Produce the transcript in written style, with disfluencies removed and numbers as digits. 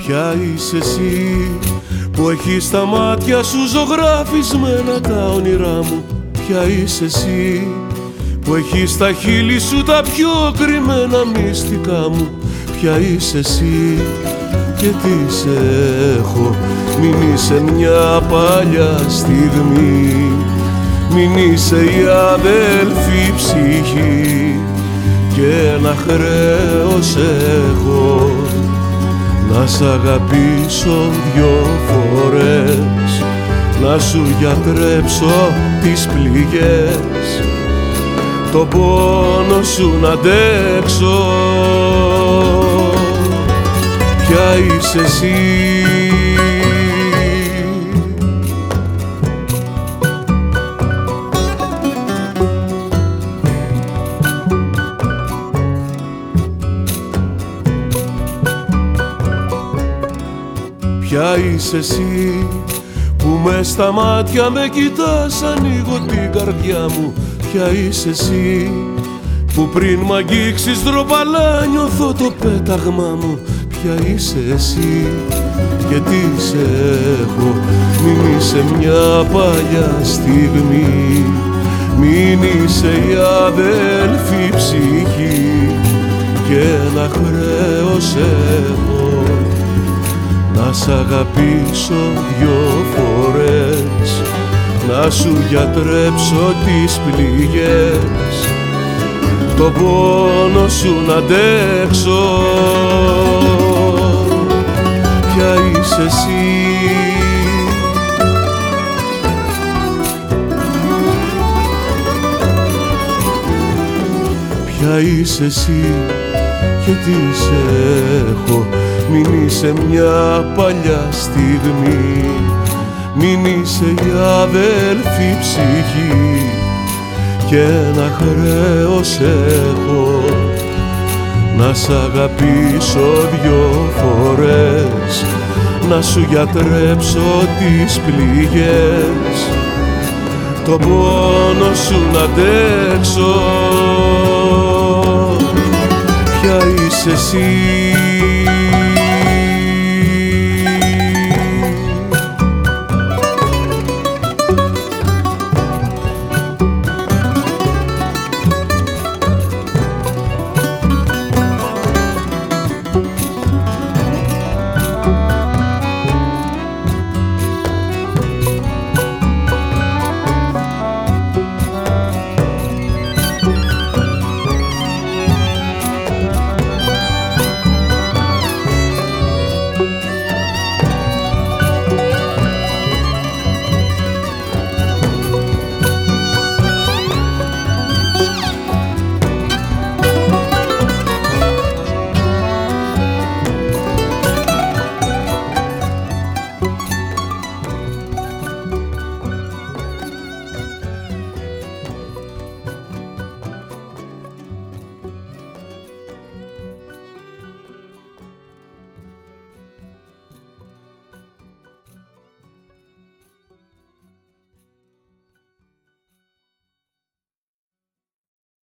Ποια είσαι εσύ που έχεις στα μάτια σου ζωγραφισμένα τα όνειρά μου? Ποια είσαι εσύ που έχεις στα χείλη σου τα πιο κρυμμένα μυστικά μου? Ποια είσαι εσύ και τι σε έχω? Μην είσαι μια παλιά στιγμή, μην είσαι η αδέλφη ψυχή, και ένα χρέος έχω να σ' αγαπήσω δυο φορές, να σου γιατρέψω τις πληγές, το πόνο σου να αντέξω. Ποια είσαι εσύ? Ποια είσαι εσύ που μες στα μάτια με κοιτάς, ανοίγω την καρδιά μου? Ποια είσαι εσύ που πριν μ' αγγίξεις ντροπαλά νιώθω το πέταγμά μου? Ποια είσαι εσύ και τι σε έχω? Μην είσαι μια παλιά στιγμή, μην είσαι η αδέλφη ψυχή, και ένα χρέος έχω να σ' αγαπήσω δυο φορές, να σου γιατρέψω τις πληγές, το πόνο σου να αντέξω. Ποια είσαι εσύ? Ποια είσαι εσύ και τι σε έχω? Μην είσαι μια παλιά στιγμή, μην είσαι η αδέλφη ψυχή, και ένα χρέος έχω να σ' αγαπήσω δυο φορές, να σου γιατρέψω τις πληγές, το πόνο σου να αντέξω. Ποια είσαι εσύ?